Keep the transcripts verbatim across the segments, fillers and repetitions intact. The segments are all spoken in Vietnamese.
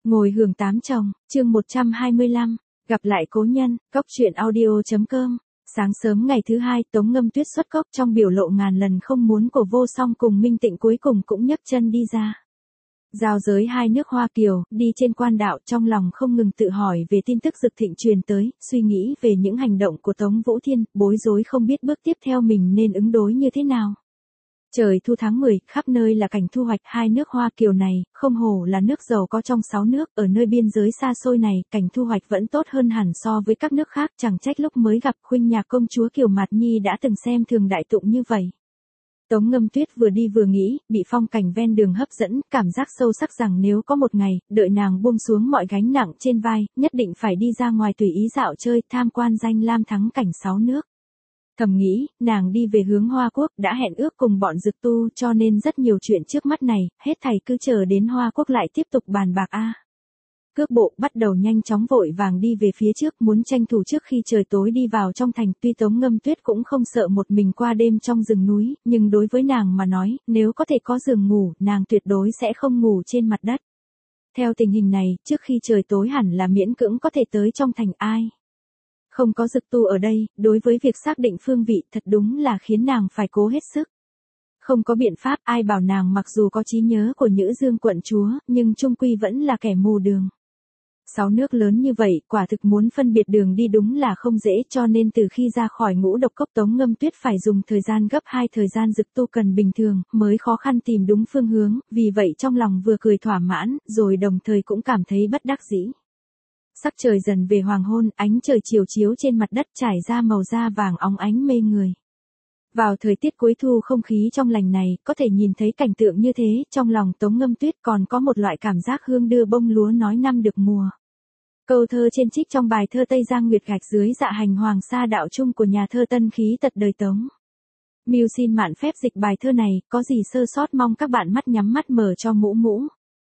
Ngồi hưởng tám chồng, chương một trăm hai mươi lăm, gặp lại cố nhân, cóc truyện audio.com. Sáng sớm ngày thứ hai, Tống Ngâm Tuyết xuất cốc trong biểu lộ ngàn lần không muốn của Vô Song cùng Minh Tịnh cuối cùng cũng nhấc chân đi ra. Giao giới hai nước Hoa Kiều, đi trên quan đạo trong lòng không ngừng tự hỏi về tin tức Dực Thịnh truyền tới, suy nghĩ về những hành động của Tống Vũ Thiên, bối rối không biết bước tiếp theo mình nên ứng đối như thế nào. Trời thu tháng mười, khắp nơi là cảnh thu hoạch hai nước Hoa Kiều này, không hổ là nước giàu có trong sáu nước, ở nơi biên giới xa xôi này, cảnh thu hoạch vẫn tốt hơn hẳn so với các nước khác, chẳng trách lúc mới gặp khuynh nhạc công chúa Kiều Mạt Nhi đã từng xem thường đại tụng như vậy. Tống Ngâm Tuyết vừa đi vừa nghĩ, bị phong cảnh ven đường hấp dẫn, cảm giác sâu sắc rằng nếu có một ngày, đợi nàng buông xuống mọi gánh nặng trên vai, nhất định phải đi ra ngoài tùy ý dạo chơi, tham quan danh lam thắng cảnh sáu nước. Thầm nghĩ, nàng đi về hướng Hoa Quốc đã hẹn ước cùng bọn Dực tu cho nên rất nhiều chuyện trước mắt này, hết thảy cứ chờ đến Hoa Quốc lại tiếp tục bàn bạc a. À. Cước bộ bắt đầu nhanh chóng vội vàng đi về phía trước muốn tranh thủ trước khi trời tối đi vào trong thành, tuy Tống Ngâm Tuyết cũng không sợ một mình qua đêm trong rừng núi, nhưng đối với nàng mà nói, nếu có thể có giường ngủ, nàng tuyệt đối sẽ không ngủ trên mặt đất. Theo tình hình này, trước khi trời tối hẳn là miễn cưỡng có thể tới trong thành ai. Không có Dực tu ở đây, đối với việc xác định phương vị thật đúng là khiến nàng phải cố hết sức. Không có biện pháp, ai bảo nàng mặc dù có trí nhớ của Nhữ Dương quận chúa, nhưng chung quy vẫn là kẻ mù đường. Sáu nước lớn như vậy, quả thực muốn phân biệt đường đi đúng là không dễ, cho nên từ khi ra khỏi Ngũ Độc Cốc Tống Ngâm Tuyết phải dùng thời gian gấp hai thời gian Dực tu cần bình thường, mới khó khăn tìm đúng phương hướng, vì vậy trong lòng vừa cười thỏa mãn, rồi đồng thời cũng cảm thấy bất đắc dĩ. Sắc trời dần về hoàng hôn, ánh trời chiều chiếu trên mặt đất trải ra màu da vàng óng ánh mê người. Vào thời tiết cuối thu không khí trong lành này, có thể nhìn thấy cảnh tượng như thế, trong lòng Tống Ngâm Tuyết còn có một loại cảm giác hương đưa bông lúa nói năm được mùa. Câu thơ trên trích trong bài thơ Tây Giang Nguyệt gạch dưới dạ hành hoàng sa đạo chung của nhà thơ Tân Khí tật đời Tống. Mưu xin mạn phép dịch bài thơ này, có gì sơ sót mong các bạn mắt nhắm mắt mở cho mũ mũ.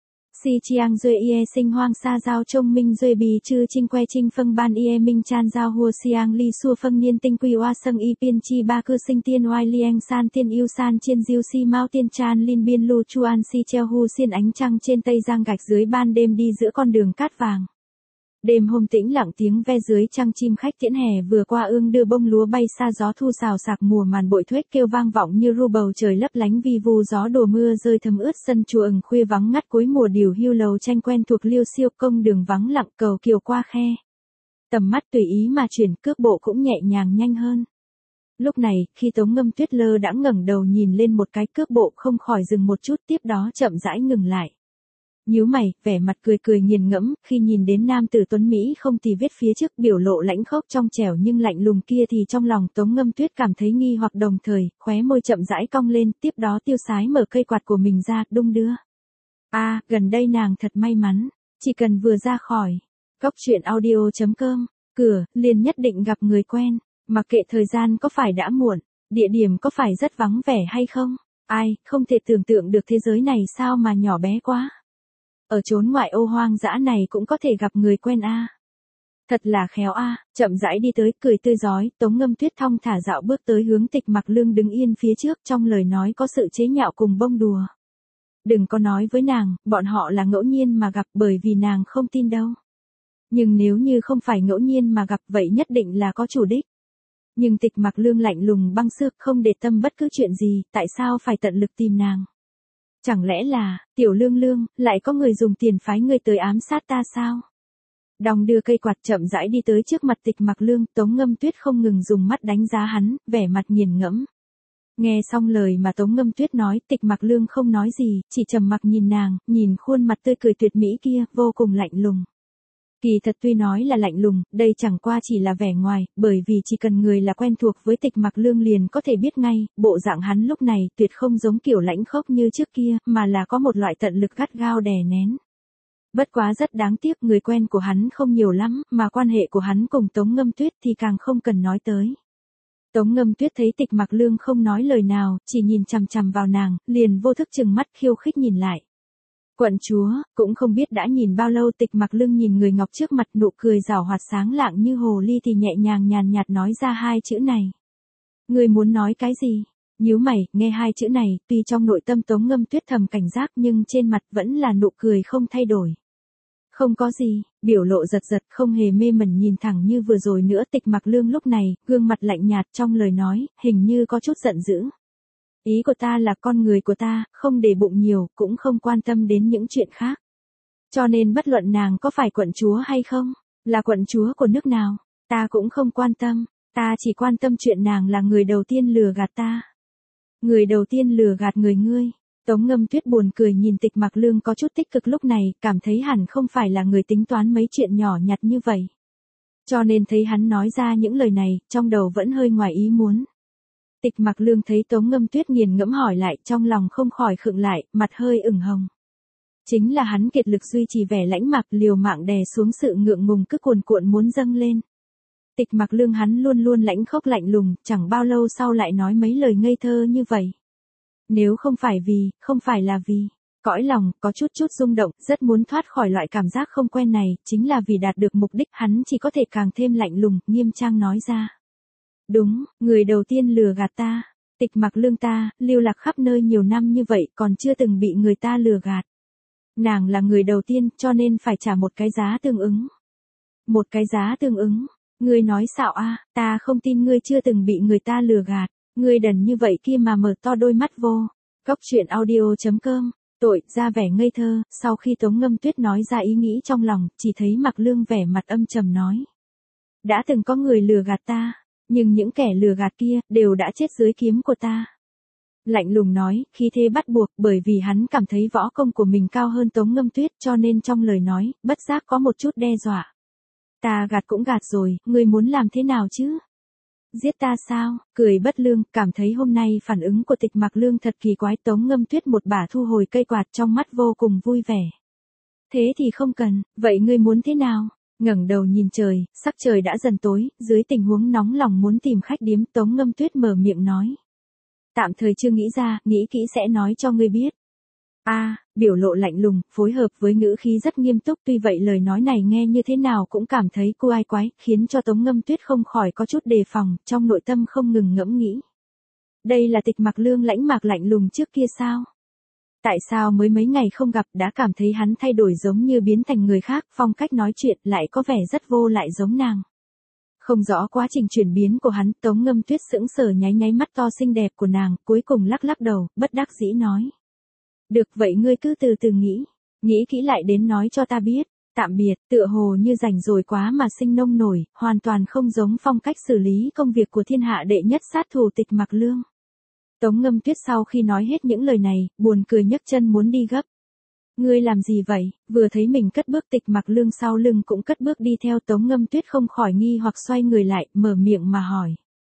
Si chiang duê ie sinh hoang sa giao trông minh duê bì chư trinh que trinh phân ban ie minh chan giao hua siang li xua phân niên tinh quy oa sâng y piên chi ba cư sinh tiên oai lieng san tiên yêu san chiên diêu si mau tiên chan lin biên lu chuan si treo hu xiên ánh trăng trên tây giang gạch dưới ban đêm đi giữa con đường cát vàng. Đêm hôm tĩnh lặng tiếng ve dưới trăng chim khách tiễn hè vừa qua ương đưa bông lúa bay xa gió thu xào xạc mùa màn bội thuếch kêu vang vọng như ru bầu trời lấp lánh vi vu gió đùa mưa rơi thấm ướt sân chùa ửng khuya vắng ngắt cuối mùa điều hưu lầu tranh quen thuộc liêu siêu công đường vắng lặng cầu kiều qua khe. Tầm mắt tùy ý mà chuyển cước bộ cũng nhẹ nhàng nhanh hơn. Lúc này, khi Tống Ngâm Tuyết lơ đãng ngẩng đầu nhìn lên một cái cước bộ không khỏi dừng một chút tiếp đó chậm rãi ngừng lại. Nhíu mày, vẻ mặt cười cười nghiền ngẫm, khi nhìn đến nam tử tuấn Mỹ không tì vết phía trước biểu lộ lãnh khốc trong trẻo nhưng lạnh lùng kia thì trong lòng Tống Ngâm Tuyết cảm thấy nghi hoặc đồng thời, khóe môi chậm rãi cong lên, tiếp đó tiêu sái mở cây quạt của mình ra, đung đưa. A, à, gần đây nàng thật may mắn, chỉ cần vừa ra khỏi cóc truyện audio.com, cửa, liền nhất định gặp người quen, mặc kệ thời gian có phải đã muộn, địa điểm có phải rất vắng vẻ hay không, ai, không thể tưởng tượng được thế giới này sao mà nhỏ bé quá. Ở chốn ngoại ô hoang dã này cũng có thể gặp người quen a. À. Thật là khéo a, à. Chậm rãi đi tới, cười tươi rói, Tống Ngâm Tuyết thong thả dạo bước tới hướng Tịch Mặc Lương đứng yên phía trước, trong lời nói có sự chế nhạo cùng bông đùa. Đừng có nói với nàng, bọn họ là ngẫu nhiên mà gặp bởi vì nàng không tin đâu. Nhưng nếu như không phải ngẫu nhiên mà gặp vậy nhất định là có chủ đích. Nhưng Tịch Mặc Lương lạnh lùng băng xước không để tâm bất cứ chuyện gì, tại sao phải tận lực tìm nàng? Chẳng lẽ là, tiểu lương lương, lại có người dùng tiền phái người tới ám sát ta sao? Đong đưa cây quạt chậm rãi đi tới trước mặt Tịch Mặc Lương, Tống Ngâm Tuyết không ngừng dùng mắt đánh giá hắn, vẻ mặt nghiền ngẫm. Nghe xong lời mà Tống Ngâm Tuyết nói, Tịch Mặc Lương không nói gì, chỉ trầm mặc nhìn nàng, nhìn khuôn mặt tươi cười tuyệt mỹ kia, vô cùng lạnh lùng. Kỳ thật tuy nói là lạnh lùng, đây chẳng qua chỉ là vẻ ngoài, bởi vì chỉ cần người là quen thuộc với Tịch Mặc Lương liền có thể biết ngay, bộ dạng hắn lúc này tuyệt không giống kiểu lãnh khốc như trước kia, mà là có một loại tận lực gắt gao đè nén. Bất quá rất đáng tiếc người quen của hắn không nhiều lắm, mà quan hệ của hắn cùng Tống Ngâm Tuyết thì càng không cần nói tới. Tống Ngâm Tuyết thấy Tịch Mặc Lương không nói lời nào, chỉ nhìn chằm chằm vào nàng, liền vô thức trừng mắt khiêu khích nhìn lại. Quận chúa, cũng không biết đã nhìn bao lâu Tịch Mặc Lương nhìn người ngọc trước mặt nụ cười rảo hoạt sáng lạng như hồ ly thì nhẹ nhàng nhàn nhạt nói ra hai chữ này. Người muốn nói cái gì? Nhíu mày, nghe hai chữ này, tuy trong nội tâm Tống Ngâm Tuyết thầm cảnh giác nhưng trên mặt vẫn là nụ cười không thay đổi. Không có gì, biểu lộ giật giật không hề mê mẩn nhìn thẳng như vừa rồi nữa. Tịch Mặc Lương lúc này, gương mặt lạnh nhạt trong lời nói, hình như có chút giận dữ. Ý của ta là con người của ta, không để bụng nhiều, cũng không quan tâm đến những chuyện khác. Cho nên bất luận nàng có phải quận chúa hay không, là quận chúa của nước nào, ta cũng không quan tâm, ta chỉ quan tâm chuyện nàng là người đầu tiên lừa gạt ta. Người đầu tiên lừa gạt người ngươi. Tống Ngâm Tuyết buồn cười nhìn Tịch Mặc Lương có chút tích cực lúc này, cảm thấy hẳn không phải là người tính toán mấy chuyện nhỏ nhặt như vậy. Cho nên thấy hắn nói ra những lời này, trong đầu vẫn hơi ngoài ý muốn. Tịch Mặc Lương thấy Tống Ngâm Tuyết nghiền ngẫm hỏi lại, trong lòng không khỏi khựng lại, mặt hơi ửng hồng. Chính là hắn kiệt lực duy trì vẻ lãnh mạc, liều mạng đè xuống sự ngượng ngùng cứ cuồn cuộn muốn dâng lên. Tịch Mặc Lương hắn luôn luôn lãnh khốc lạnh lùng, chẳng bao lâu sau lại nói mấy lời ngây thơ như vậy. Nếu không phải vì, không phải là vì, cõi lòng có chút chút rung động, rất muốn thoát khỏi loại cảm giác không quen này, chính là vì đạt được mục đích, hắn chỉ có thể càng thêm lạnh lùng, nghiêm trang nói ra. Đúng, người đầu tiên lừa gạt ta, Tịch Mặc Lương ta, lưu lạc khắp nơi nhiều năm như vậy, còn chưa từng bị người ta lừa gạt. Nàng là người đầu tiên, cho nên phải trả một cái giá tương ứng. Một cái giá tương ứng, ngươi nói xạo a, ta không tin ngươi chưa từng bị người ta lừa gạt. Ngươi đần như vậy kia mà mở to đôi mắt vô. Cốc truyện audio chấm com, tội, ra vẻ ngây thơ, sau khi Tống Ngâm Tuyết nói ra ý nghĩ trong lòng, chỉ thấy Mặc Lương vẻ mặt âm trầm nói. Đã từng có người lừa gạt ta, nhưng những kẻ lừa gạt kia, đều đã chết dưới kiếm của ta. Lạnh lùng nói, khí thế bắt buộc, bởi vì hắn cảm thấy võ công của mình cao hơn Tống Ngâm Tuyết, cho nên trong lời nói, bất giác có một chút đe dọa. Ta gạt cũng gạt rồi, ngươi muốn làm thế nào chứ? Giết ta sao? Cười bất lương, cảm thấy hôm nay phản ứng của Tịch Mặc Lương thật kỳ quái. Tống Ngâm Tuyết một bả thu hồi cây quạt, trong mắt vô cùng vui vẻ. Thế thì không cần, vậy ngươi muốn thế nào? Ngẩng đầu nhìn trời, sắc trời đã dần tối, dưới tình huống nóng lòng muốn tìm khách điếm, Tống Ngâm Tuyết mở miệng nói. Tạm thời chưa nghĩ ra, nghĩ kỹ sẽ nói cho ngươi biết. A, à, biểu lộ lạnh lùng, phối hợp với ngữ khí rất nghiêm túc, tuy vậy lời nói này nghe như thế nào cũng cảm thấy cô ai quái, khiến cho Tống Ngâm Tuyết không khỏi có chút đề phòng, trong nội tâm không ngừng ngẫm nghĩ. Đây là Tịch Mặc Lương lãnh mạc lạnh lùng trước kia sao? Tại sao mới mấy ngày không gặp đã cảm thấy hắn thay đổi giống như biến thành người khác, phong cách nói chuyện lại có vẻ rất vô lại giống nàng. Không rõ quá trình chuyển biến của hắn, Tống Ngâm Tuyết sững sờ nháy nháy mắt to xinh đẹp của nàng, cuối cùng lắc lắc đầu, bất đắc dĩ nói. Được vậy ngươi cứ từ từ nghĩ, nghĩ kỹ lại đến nói cho ta biết, tạm biệt, tựa hồ như rảnh rồi quá mà sinh nông nổi, hoàn toàn không giống phong cách xử lý công việc của thiên hạ đệ nhất sát thủ Tịch Mặc Lương. Tống Ngâm Tuyết sau khi nói hết những lời này, buồn cười nhấc chân muốn đi gấp. Ngươi làm gì vậy? Vừa thấy mình cất bước, Tịch Mặc Lương sau lưng cũng cất bước đi theo. Tống Ngâm Tuyết không khỏi nghi hoặc xoay người lại, mở miệng mà hỏi.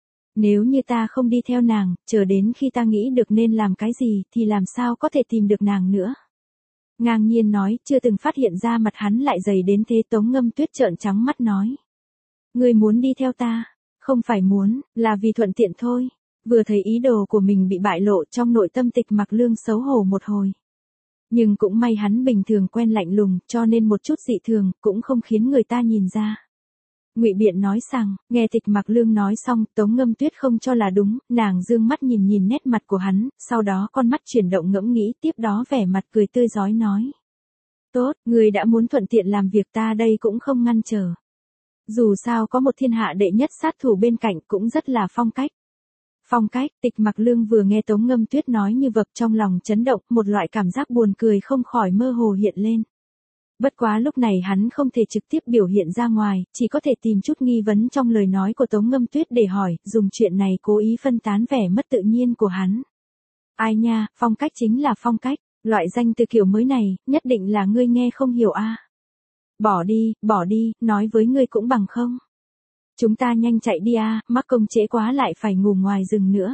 Nếu như ta không đi theo nàng, chờ đến khi ta nghĩ được nên làm cái gì thì làm sao có thể tìm được nàng nữa. Ngang nhiên nói, chưa từng phát hiện ra mặt hắn lại dày đến thế. Tống Ngâm Tuyết trợn trắng mắt nói. Ngươi muốn đi theo ta, không phải muốn, là vì thuận tiện thôi. Vừa thấy ý đồ của mình bị bại lộ, trong nội tâm Tịch Mặc Lương xấu hổ một hồi. Nhưng cũng may hắn bình thường quen lạnh lùng, cho nên một chút dị thường, cũng không khiến người ta nhìn ra. Ngụy biện nói rằng, nghe Tịch Mặc Lương nói xong, Tống Ngâm Tuyết không cho là đúng, nàng dương mắt nhìn nhìn nét mặt của hắn, sau đó con mắt chuyển động ngẫm nghĩ, tiếp đó vẻ mặt cười tươi rói nói. Tốt, người đã muốn thuận tiện làm việc ta đây cũng không ngăn trở. Dù sao có một thiên hạ đệ nhất sát thủ bên cạnh cũng rất là phong cách. Phong cách, Tịch Mặc Lương vừa nghe Tống Ngâm Tuyết nói như vật trong lòng chấn động, một loại cảm giác buồn cười không khỏi mơ hồ hiện lên. Bất quá lúc này hắn không thể trực tiếp biểu hiện ra ngoài, chỉ có thể tìm chút nghi vấn trong lời nói của Tống Ngâm Tuyết để hỏi, dùng chuyện này cố ý phân tán vẻ mất tự nhiên của hắn. Ai nha, phong cách chính là phong cách, loại danh từ kiểu mới này, nhất định là ngươi nghe không hiểu a. À. Bỏ đi, bỏ đi, nói với ngươi cũng bằng không. Chúng ta nhanh chạy đi a, à, mắc công trễ quá lại phải ngủ ngoài rừng nữa.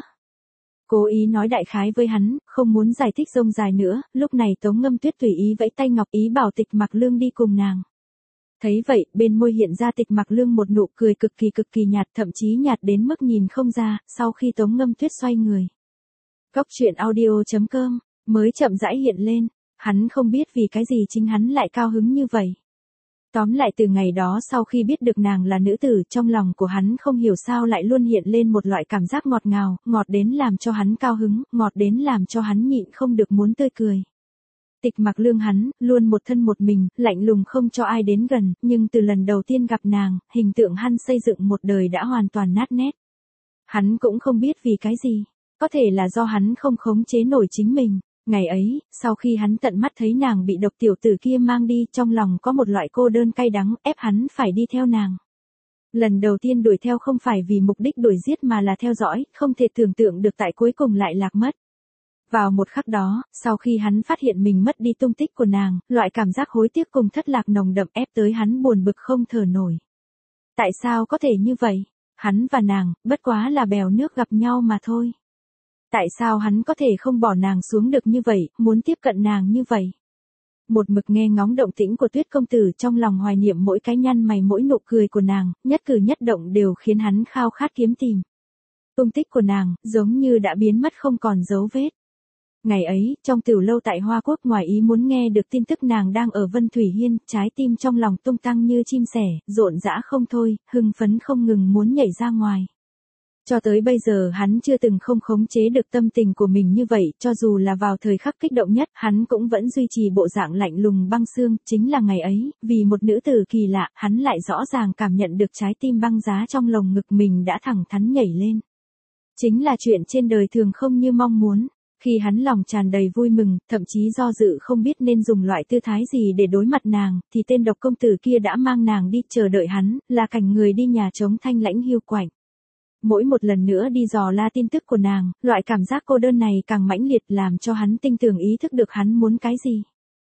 Cố ý nói đại khái với hắn, không muốn giải thích rông dài nữa, lúc này Tống Ngâm Tuyết tùy ý vẫy tay ngọc ý bảo Tịch Mặc Lương đi cùng nàng. Thấy vậy, bên môi hiện ra Tịch Mặc Lương một nụ cười cực kỳ cực kỳ nhạt, thậm chí nhạt đến mức nhìn không ra, sau khi Tống Ngâm Tuyết xoay người. Cốc truyện audio chấm com, mới chậm rãi hiện lên, hắn không biết vì cái gì chính hắn lại cao hứng như vậy. Tóm lại từ ngày đó sau khi biết được nàng là nữ tử, trong lòng của hắn không hiểu sao lại luôn hiện lên một loại cảm giác ngọt ngào, ngọt đến làm cho hắn cao hứng, ngọt đến làm cho hắn nhịn không được muốn tươi cười. Tịch Mặc Lương hắn, luôn một thân một mình, lạnh lùng không cho ai đến gần, nhưng từ lần đầu tiên gặp nàng, hình tượng hắn xây dựng một đời đã hoàn toàn nát nét. Hắn cũng không biết vì cái gì, có thể là do hắn không khống chế nổi chính mình. Ngày ấy, sau khi hắn tận mắt thấy nàng bị độc tiểu tử kia mang đi, trong lòng có một loại cô đơn cay đắng, ép hắn phải đi theo nàng. Lần đầu tiên đuổi theo không phải vì mục đích đuổi giết mà là theo dõi, không thể tưởng tượng được tại cuối cùng lại lạc mất. Vào một khắc đó, sau khi hắn phát hiện mình mất đi tung tích của nàng, loại cảm giác hối tiếc cùng thất lạc nồng đậm ép tới hắn buồn bực không thở nổi. Tại sao có thể như vậy? Hắn và nàng, bất quá là bèo nước gặp nhau mà thôi. Tại sao hắn có thể không bỏ nàng xuống được như vậy, muốn tiếp cận nàng như vậy? Một mực nghe ngóng động tĩnh của Tuyết công tử, trong lòng hoài niệm mỗi cái nhăn mày mỗi nụ cười của nàng, nhất cử nhất động đều khiến hắn khao khát kiếm tìm. Tung tích của nàng, giống như đã biến mất không còn dấu vết. Ngày ấy, trong tiểu lâu tại Hoa Quốc, ngoài ý muốn nghe được tin tức nàng đang ở Vân Thủy Hiên, trái tim trong lòng tung tăng như chim sẻ, rộn rã không thôi, hưng phấn không ngừng muốn nhảy ra ngoài. Cho tới bây giờ hắn chưa từng không khống chế được tâm tình của mình như vậy, cho dù là vào thời khắc kích động nhất, hắn cũng vẫn duy trì bộ dạng lạnh lùng băng xương. Chính là ngày ấy, vì một nữ tử kỳ lạ, hắn lại rõ ràng cảm nhận được trái tim băng giá trong lồng ngực mình đã thẳng thắn nhảy lên. Chính là chuyện trên đời thường không như mong muốn. Khi hắn lòng tràn đầy vui mừng, thậm chí do dự không biết nên dùng loại tư thái gì để đối mặt nàng, thì tên độc công tử kia đã mang nàng đi chờ đợi hắn, là cảnh người đi nhà trống thanh lãnh hiu quạnh. Mỗi một lần nữa đi dò la tin tức của nàng, loại cảm giác cô đơn này càng mãnh liệt làm cho hắn tinh tường ý thức được hắn muốn cái gì.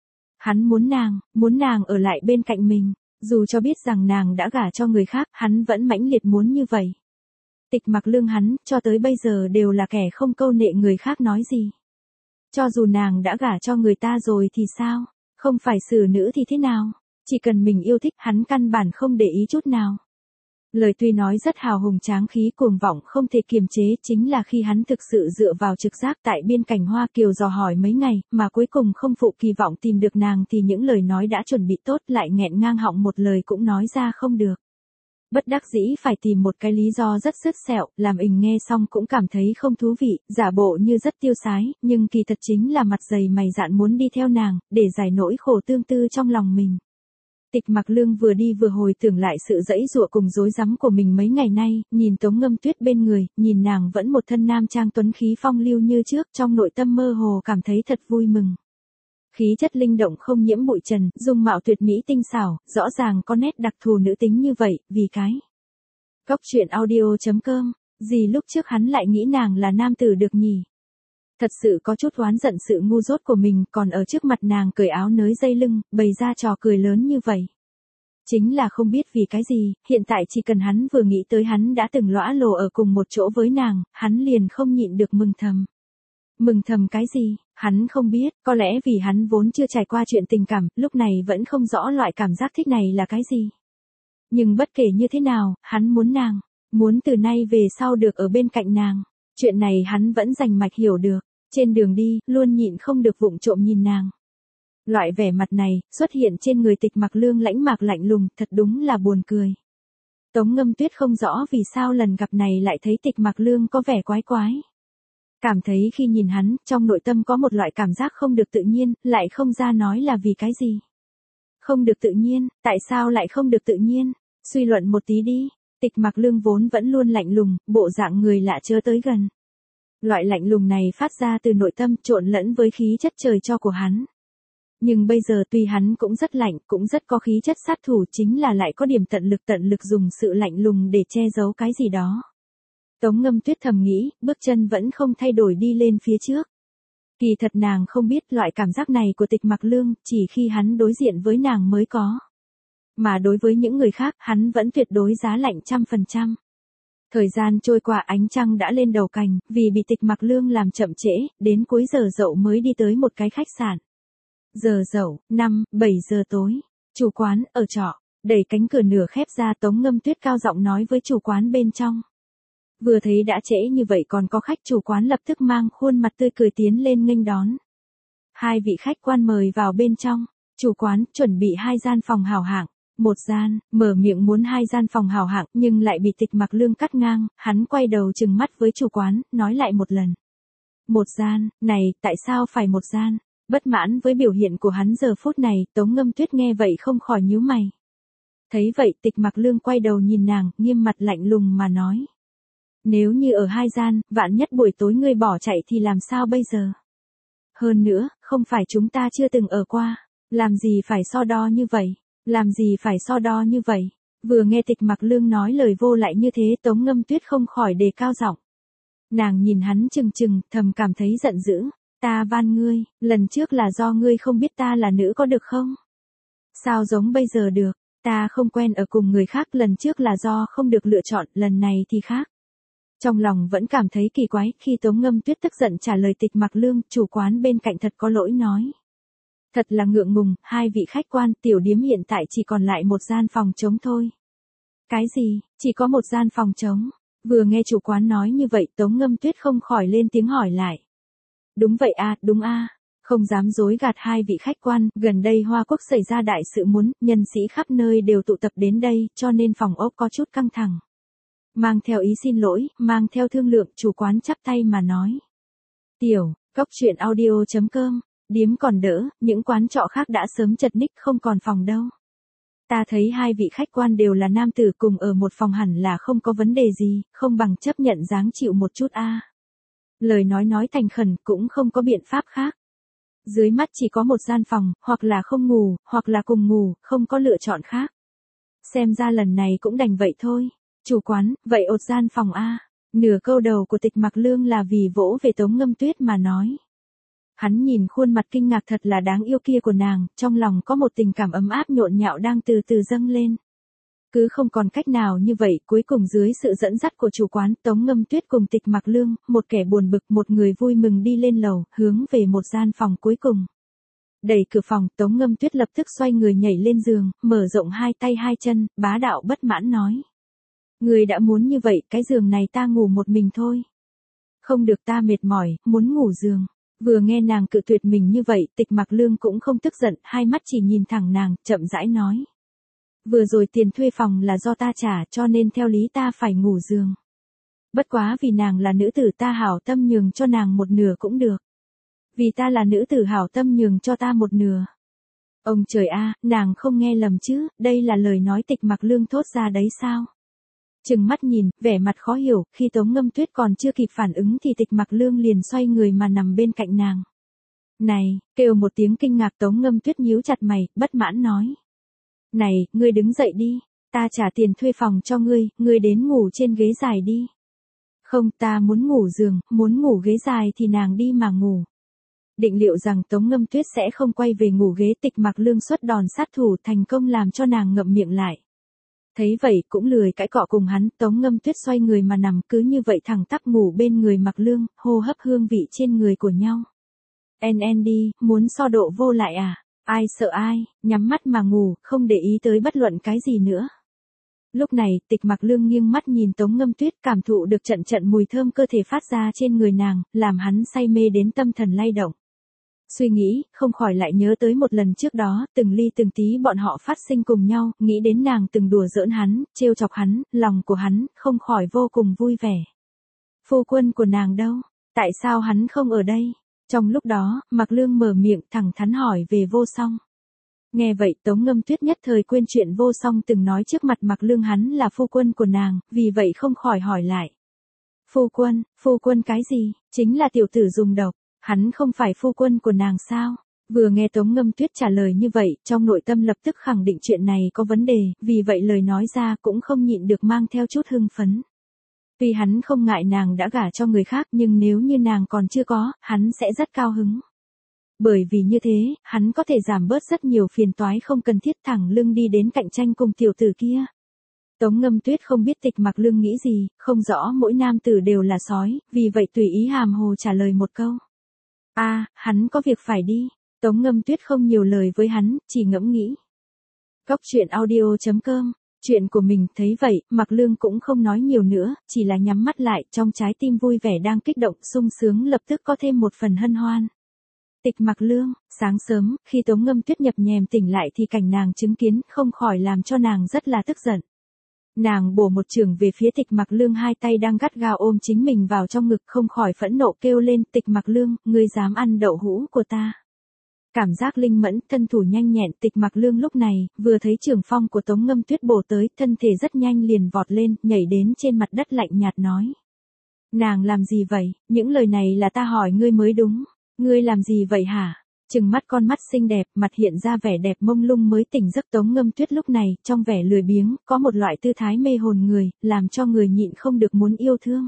Hắn muốn nàng, muốn nàng ở lại bên cạnh mình, dù cho biết rằng nàng đã gả cho người khác, hắn vẫn mãnh liệt muốn như vậy. Tịch Mặc Lương hắn, cho tới bây giờ đều là kẻ không câu nệ người khác nói gì. Cho dù nàng đã gả cho người ta rồi thì sao, không phải xử nữ thì thế nào, chỉ cần mình yêu thích hắn căn bản không để ý chút nào. Lời tuy nói rất hào hùng tráng khí cuồng vọng không thể kiềm chế, chính là khi hắn thực sự dựa vào trực giác tại biên cảnh Hoa Kiều dò hỏi mấy ngày, mà cuối cùng không phụ kỳ vọng tìm được nàng thì những lời nói đã chuẩn bị tốt lại nghẹn ngang họng một lời cũng nói ra không được. Bất đắc dĩ phải tìm một cái lý do rất sứt sẹo, làm ình nghe xong cũng cảm thấy không thú vị, giả bộ như rất tiêu sái, nhưng kỳ thật chính là mặt dày mày dạn muốn đi theo nàng, để giải nỗi khổ tương tư trong lòng mình. Tịch Mặc Lương vừa đi vừa hồi tưởng lại sự dẫy dụa cùng rối rắm của mình mấy ngày nay, nhìn Tống Ngâm Tuyết bên người, nhìn nàng vẫn một thân nam trang tuấn khí phong lưu như trước, trong nội tâm mơ hồ cảm thấy thật vui mừng. Khí chất linh động không nhiễm bụi trần, dung mạo tuyệt mỹ tinh xảo, rõ ràng có nét đặc thù nữ tính như vậy, vì cái. Cóc truyện audio chấm com, gì lúc trước hắn lại nghĩ nàng là nam tử được nhỉ? Thật sự có chút oán giận sự ngu dốt của mình, còn ở trước mặt nàng cởi áo nới dây lưng, bày ra trò cười lớn như vậy. Chính là không biết vì cái gì, hiện tại chỉ cần hắn vừa nghĩ tới hắn đã từng lõa lồ ở cùng một chỗ với nàng, hắn liền không nhịn được mừng thầm. Mừng thầm cái gì, hắn không biết, có lẽ vì hắn vốn chưa trải qua chuyện tình cảm, lúc này vẫn không rõ loại cảm giác thích này là cái gì. Nhưng bất kể như thế nào, hắn muốn nàng, muốn từ nay về sau được ở bên cạnh nàng. Chuyện này hắn vẫn rành mạch hiểu được, trên đường đi, luôn nhịn không được vụng trộm nhìn nàng. Loại vẻ mặt này, xuất hiện trên người Tịch Mặc Lương lãnh mạc lạnh lùng, thật đúng là buồn cười. Tống Ngâm Tuyết không rõ vì sao lần gặp này lại thấy Tịch Mặc Lương có vẻ quái quái. Cảm thấy khi nhìn hắn, trong nội tâm có một loại cảm giác không được tự nhiên, lại không ra nói là vì cái gì. Không được tự nhiên, tại sao lại không được tự nhiên? Suy luận một tí đi, Tịch Mặc Lương vốn vẫn luôn lạnh lùng, bộ dạng người lạ chớ tới gần. Loại lạnh lùng này phát ra từ nội tâm trộn lẫn với khí chất trời cho của hắn. Nhưng bây giờ tuy hắn cũng rất lạnh, cũng rất có khí chất sát thủ, chính là lại có điểm tận lực tận lực dùng sự lạnh lùng để che giấu cái gì đó. Tống Ngâm Tuyết thầm nghĩ, bước chân vẫn không thay đổi đi lên phía trước. Kỳ thật nàng không biết loại cảm giác này của Tịch Mặc Lương, chỉ khi hắn đối diện với nàng mới có. Mà đối với những người khác, hắn vẫn tuyệt đối giá lạnh trăm phần trăm. Thời gian trôi qua, ánh trăng đã lên đầu cành, vì bị Tịch Mặc Lương làm chậm trễ, đến cuối giờ dậu mới đi tới một cái khách sạn. Giờ dậu, năm, bảy giờ tối, chủ quán, ở trọ, đẩy cánh cửa nửa khép ra, Tống Ngâm Tuyết cao giọng nói với chủ quán bên trong. Vừa thấy đã trễ như vậy còn có khách, chủ quán lập tức mang khuôn mặt tươi cười tiến lên nghênh đón. Hai vị khách quan mời vào bên trong, chủ quán chuẩn bị hai gian phòng hào hạng. Một gian, mở miệng muốn hai gian phòng hào hạng, nhưng lại bị Tịch Mặc Lương cắt ngang, hắn quay đầu trừng mắt với chủ quán, nói lại một lần. Một gian, này, tại sao phải một gian? Bất mãn với biểu hiện của hắn giờ phút này, Tống Ngâm Tuyết nghe vậy không khỏi nhíu mày. Thấy vậy Tịch Mặc Lương quay đầu nhìn nàng, nghiêm mặt lạnh lùng mà nói. Nếu như ở hai gian, vạn nhất buổi tối ngươi bỏ chạy thì làm sao bây giờ? Hơn nữa, không phải chúng ta chưa từng ở qua, làm gì phải so đo như vậy, làm gì phải so đo như vậy. Vừa nghe Tịch Mặc Lương nói lời vô lại như thế Tống Ngâm Tuyết không khỏi đề cao giọng. Nàng nhìn hắn chừng chừng, thầm cảm thấy giận dữ. Ta van ngươi, lần trước là do ngươi không biết ta là nữ có được không? Sao giống bây giờ được, ta không quen ở cùng người khác, lần trước là do không được lựa chọn, lần này thì khác. Trong lòng vẫn cảm thấy kỳ quái, khi Tống Ngâm Tuyết tức giận trả lời Tịch Mặc Lương, chủ quán bên cạnh thật có lỗi nói. Thật là ngượng ngùng, hai vị khách quan, tiểu điếm hiện tại chỉ còn lại một gian phòng trống thôi. Cái gì, chỉ có một gian phòng trống? Vừa nghe chủ quán nói như vậy Tống Ngâm Tuyết không khỏi lên tiếng hỏi lại. Đúng vậy à, đúng a, không dám dối gạt hai vị khách quan, gần đây Hoa Quốc xảy ra đại sự muốn, nhân sĩ khắp nơi đều tụ tập đến đây, cho nên phòng ốc có chút căng thẳng. Mang theo ý xin lỗi, mang theo thương lượng, chủ quán chắp tay mà nói. Tiểu, cóc truyện audio chấm com, điếm còn đỡ, những quán trọ khác đã sớm chật ních không còn phòng đâu. Ta thấy hai vị khách quan đều là nam tử cùng ở một phòng hẳn là không có vấn đề gì, không bằng chấp nhận dáng chịu một chút a. Lời nói nói thành khẩn cũng không có biện pháp khác. Dưới mắt chỉ có một gian phòng, hoặc là không ngủ, hoặc là cùng ngủ, không có lựa chọn khác. Xem ra lần này cũng đành vậy thôi. Chủ quán, vậy ột gian phòng a. Nửa câu đầu của Tịch Mặc Lương là vì vỗ về Tống Ngâm Tuyết mà nói. Hắn nhìn khuôn mặt kinh ngạc thật là đáng yêu kia của nàng, trong lòng có một tình cảm ấm áp nhộn nhạo đang từ từ dâng lên. Cứ không còn cách nào như vậy, cuối cùng dưới sự dẫn dắt của chủ quán, Tống Ngâm Tuyết cùng Tịch Mặc Lương, một kẻ buồn bực, một người vui mừng đi lên lầu, hướng về một gian phòng cuối cùng. Đẩy cửa phòng, Tống Ngâm Tuyết lập tức xoay người nhảy lên giường, mở rộng hai tay hai chân, bá đạo bất mãn nói. Người đã muốn như vậy, cái giường này ta ngủ một mình thôi. Không được, ta mệt mỏi, muốn ngủ giường. Vừa nghe nàng cự tuyệt mình như vậy, Tịch Mặc Lương cũng không tức giận, hai mắt chỉ nhìn thẳng nàng, chậm rãi nói. Vừa rồi tiền thuê phòng là do ta trả, cho nên theo lý ta phải ngủ giường. Bất quá vì nàng là nữ tử ta hảo tâm nhường cho nàng một nửa cũng được. Vì ta là nữ tử hảo tâm nhường cho ta một nửa. Ông trời a, nàng không nghe lầm chứ, đây là lời nói Tịch Mặc Lương thốt ra đấy sao? Chừng mắt nhìn, vẻ mặt khó hiểu, khi Tống Ngâm Tuyết còn chưa kịp phản ứng thì Tịch Mặc Lương liền xoay người mà nằm bên cạnh nàng. Này, kêu một tiếng kinh ngạc Tống Ngâm Tuyết nhíu chặt mày, bất mãn nói. Này, ngươi đứng dậy đi, ta trả tiền thuê phòng cho ngươi, ngươi đến ngủ trên ghế dài đi. Không, ta muốn ngủ giường, muốn ngủ ghế dài thì nàng đi mà ngủ. Định liệu rằng Tống Ngâm Tuyết sẽ không quay về ngủ ghế, Tịch Mặc Lương xuất đòn sát thủ thành công làm cho nàng ngậm miệng lại. Thấy vậy cũng lười cãi cọ cùng hắn, Tống Ngâm Tuyết xoay người mà nằm cứ như vậy thẳng tắp ngủ bên người Mặc Lương, hô hấp hương vị trên người của nhau. En en đi, muốn so độ vô lại à? Ai sợ ai, nhắm mắt mà ngủ, không để ý tới bất luận cái gì nữa. Lúc này, Tịch Mặc Lương nghiêng mắt nhìn Tống Ngâm Tuyết, cảm thụ được trận trận mùi thơm cơ thể phát ra trên người nàng, làm hắn say mê đến tâm thần lay động. Suy nghĩ, không khỏi lại nhớ tới một lần trước đó, từng ly từng tí bọn họ phát sinh cùng nhau, nghĩ đến nàng từng đùa giỡn hắn, trêu chọc hắn, lòng của hắn, không khỏi vô cùng vui vẻ. Phu quân của nàng đâu? Tại sao hắn không ở đây? Trong lúc đó, Mặc Lương mở miệng thẳng thắn hỏi về Vô Song. Nghe vậy Tống Ngâm Tuyết nhất thời quên chuyện Vô Song từng nói trước mặt Mặc Lương hắn là phu quân của nàng, vì vậy không khỏi hỏi lại. Phu quân, phu quân cái gì? Chính là tiểu tử dùng độc. Hắn không phải phu quân của nàng sao? Vừa nghe Tống Ngâm Tuyết trả lời như vậy, trong nội tâm lập tức khẳng định chuyện này có vấn đề, vì vậy lời nói ra cũng không nhịn được mang theo chút hưng phấn. Tuy hắn không ngại nàng đã gả cho người khác nhưng nếu như nàng còn chưa có, hắn sẽ rất cao hứng. Bởi vì như thế, hắn có thể giảm bớt rất nhiều phiền toái không cần thiết thẳng lưng đi đến cạnh tranh cùng tiểu tử kia. Tống Ngâm Tuyết không biết Tịch Mặc Lương nghĩ gì, không rõ mỗi nam tử đều là sói, vì vậy tùy ý hàm hồ trả lời một câu. A, à, hắn có việc phải đi. Tống Ngâm Tuyết không nhiều lời với hắn, chỉ ngẫm nghĩ. Cóc truyện audio chấm com, chuyện của mình thấy vậy, Mặc Lương cũng không nói nhiều nữa, chỉ là nhắm mắt lại, trong trái tim vui vẻ đang kích động, sung sướng lập tức có thêm một phần hân hoan. Tịch Mặc Lương, sáng sớm, khi Tống Ngâm Tuyết nhập nhèm tỉnh lại thì cảnh nàng chứng kiến, không khỏi làm cho nàng rất là tức giận. Nàng bổ một chưởng về phía Tịch Mặc Lương, hai tay đang gắt gao ôm chính mình vào trong ngực, không khỏi phẫn nộ kêu lên, Tịch Mặc Lương, ngươi dám ăn đậu hũ của ta. Cảm giác linh mẫn, thân thủ nhanh nhẹn. Tịch Mặc Lương lúc này, vừa thấy trường phong của Tống Ngâm Tuyết bổ tới, thân thể rất nhanh liền vọt lên, nhảy đến trên mặt đất lạnh nhạt nói. Nàng làm gì vậy? Những lời này là ta hỏi ngươi mới đúng. Ngươi làm gì vậy hả? Trừng mắt con mắt xinh đẹp, mặt hiện ra vẻ đẹp mông lung mới tỉnh giấc. Tống Ngâm Tuyết lúc này, trong vẻ lười biếng, có một loại tư thái mê hồn người, làm cho người nhịn không được muốn yêu thương.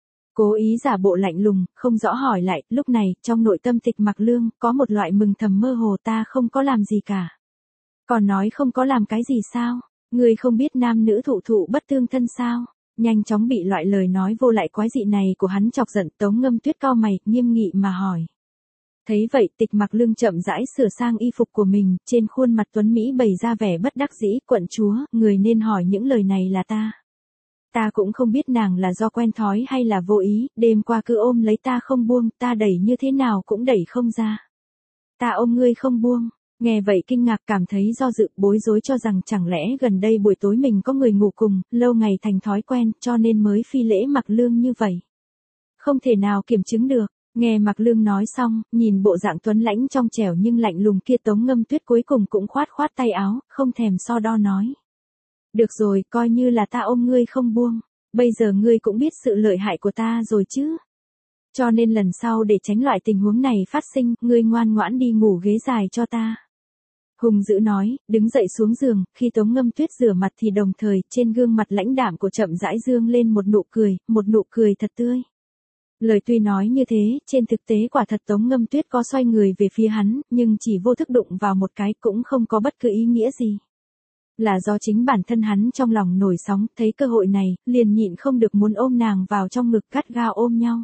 Cố ý giả bộ lạnh lùng, không rõ hỏi lại, lúc này, trong nội tâm Tịch Mặc Lương, có một loại mừng thầm mơ hồ. Ta không có làm gì cả. Còn nói không có làm cái gì sao? Ngươi không biết nam nữ thụ thụ bất tương thân sao? Nhanh chóng bị loại lời nói vô lại quái dị này của hắn chọc giận. Tống Ngâm Tuyết cau mày, nghiêm nghị mà hỏi. Thấy vậy, Tịch Mặc Lương chậm rãi sửa sang y phục của mình, trên khuôn mặt tuấn Mỹ bày ra vẻ bất đắc dĩ. Quận chúa, người nên hỏi những lời này là ta. Ta cũng không biết nàng là do quen thói hay là vô ý, đêm qua cứ ôm lấy ta không buông, ta đẩy như thế nào cũng đẩy không ra. Ta ôm ngươi không buông. Nghe vậy kinh ngạc, cảm thấy do dự, bối rối cho rằng chẳng lẽ gần đây buổi tối mình có người ngủ cùng, lâu ngày thành thói quen, cho nên mới phi lễ Mặc Lương như vậy. Không thể nào kiểm chứng được. Nghe Mặc Lương nói xong, nhìn bộ dạng tuấn lãnh trong trẻo nhưng lạnh lùng kia, Tống Ngâm Tuyết cuối cùng cũng khoát khoát tay áo, không thèm so đo nói. Được rồi, coi như là ta ôm ngươi không buông. Bây giờ ngươi cũng biết sự lợi hại của ta rồi chứ. Cho nên lần sau để tránh loại tình huống này phát sinh, ngươi ngoan ngoãn đi ngủ ghế dài cho ta. Hùng dữ nói, đứng dậy xuống giường. Khi Tống Ngâm Tuyết rửa mặt thì đồng thời, trên gương mặt lãnh đạm của chậm rãi dương lên một nụ cười, một nụ cười thật tươi. Lời tuy nói như thế, trên thực tế quả thật Tống Ngâm Tuyết có xoay người về phía hắn, nhưng chỉ vô thức đụng vào một cái, cũng không có bất cứ ý nghĩa gì. Là do chính bản thân hắn trong lòng nổi sóng, thấy cơ hội này, liền nhịn không được muốn ôm nàng vào trong ngực, gắt gao ôm nhau.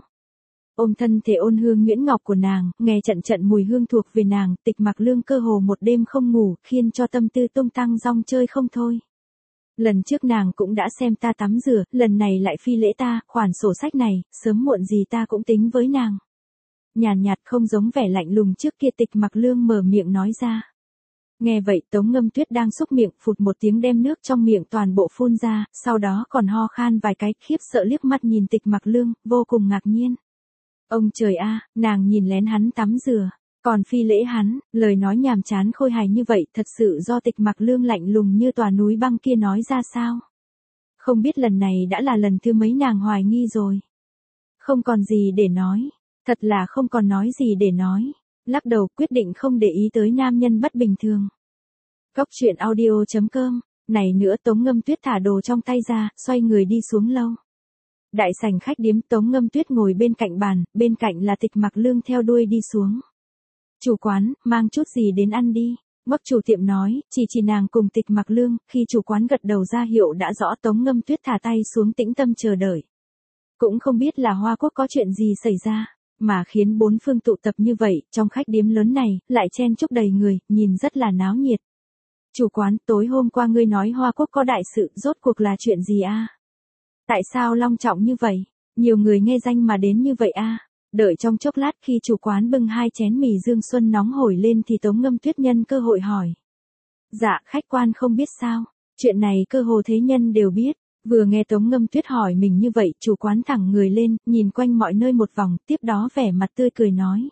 Ôm thân thể ôn hương nhuyễn ngọc của nàng, nghe trận trận mùi hương thuộc về nàng, Tịch Mặc Lương cơ hồ một đêm không ngủ, khiến cho tâm tư tung tăng rong chơi không thôi. Lần trước nàng cũng đã xem ta tắm rửa, lần này lại phi lễ ta, khoản sổ sách này, sớm muộn gì ta cũng tính với nàng. Nhàn nhạt không giống vẻ lạnh lùng trước kia, Tịch Mặc Lương mở miệng nói ra. Nghe vậy, Tống Ngâm Tuyết đang xúc miệng, phụt một tiếng đem nước trong miệng toàn bộ phun ra, sau đó còn ho khan vài cái, khiếp sợ liếc mắt nhìn Tịch Mặc Lương, vô cùng ngạc nhiên. Ông trời a, nàng nhìn lén hắn tắm rửa, còn phi lễ hắn, lời nói nhàm chán khôi hài như vậy, thật sự do Tịch Mặc Lương lạnh lùng như tòa núi băng kia nói ra sao? Không biết lần này đã là lần thứ mấy nàng hoài nghi rồi. Không còn gì để nói, thật là không còn nói gì để nói. Lắc đầu, quyết định không để ý tới nam nhân bất bình thường. Cốc truyện audio chấm com. Này nữa, Tống Ngâm Tuyết thả đồ trong tay ra, xoay người đi xuống lâu. Đại sảnh khách điếm, Tống Ngâm Tuyết ngồi bên cạnh bàn, bên cạnh là Tịch Mặc Lương theo đuôi đi xuống. Chủ quán, mang chút gì đến ăn đi. Mất chủ tiệm nói, chỉ chỉ nàng cùng Tịch Mặc Lương, khi chủ quán gật đầu ra hiệu đã rõ, Tống Ngâm Tuyết thả tay xuống tĩnh tâm chờ đợi. Cũng không biết là Hoa Quốc có chuyện gì xảy ra, mà khiến bốn phương tụ tập như vậy, trong khách điếm lớn này, lại chen chúc đầy người, nhìn rất là náo nhiệt. Chủ quán, tối hôm qua ngươi nói Hoa Quốc có đại sự, rốt cuộc là chuyện gì a? Tại sao long trọng như vậy? Nhiều người nghe danh mà đến như vậy a? Đợi trong chốc lát, khi chủ quán bưng hai chén mì Dương Xuân nóng hổi lên thì Tống Ngâm Tuyết nhân cơ hội hỏi. Dạ, khách quan không biết sao, chuyện này cơ hồ thế nhân đều biết. Vừa nghe Tống Ngâm Tuyết hỏi mình như vậy, chủ quán thẳng người lên, nhìn quanh mọi nơi một vòng, tiếp đó vẻ mặt tươi cười nói.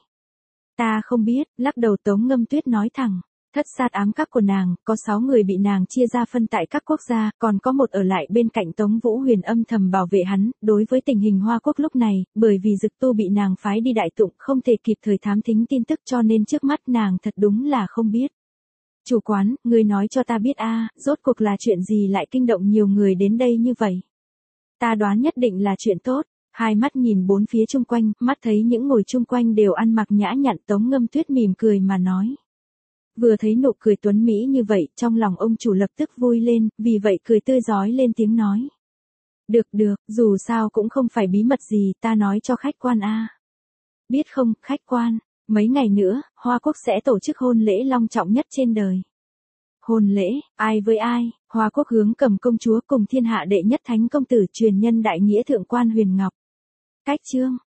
Ta không biết, lắc đầu. Tống Ngâm Tuyết nói thẳng. Thất sát ám các của nàng, có sáu người bị nàng chia ra phân tại các quốc gia, còn có một ở lại bên cạnh Tống Vũ Huyền âm thầm bảo vệ hắn. Đối với tình hình Hoa Quốc lúc này, bởi vì Dực Tu bị nàng phái đi đại tụng, không thể kịp thời thám thính tin tức, cho nên trước mắt nàng thật đúng là không biết. Chủ quán, ngươi nói cho ta biết a, rốt cuộc là chuyện gì lại kinh động nhiều người đến đây như vậy? Ta đoán nhất định là chuyện tốt. Hai mắt nhìn bốn phía chung quanh, mắt thấy những ngồi chung quanh đều ăn mặc nhã nhặn, Tống Ngâm Tuyết mỉm cười mà nói. Vừa thấy nụ cười tuấn Mỹ như vậy, trong lòng ông chủ lập tức vui lên, vì vậy cười tươi rói lên tiếng nói. Được được, dù sao cũng không phải bí mật gì, ta nói cho khách quan a. Biết không, khách quan, mấy ngày nữa, Hoa Quốc sẽ tổ chức hôn lễ long trọng nhất trên đời. Hôn lễ, ai với ai? Hoa Quốc hướng Cầm công chúa cùng thiên hạ đệ nhất thánh công tử truyền nhân đại nghĩa thượng quan Huyền Ngọc. Cách chương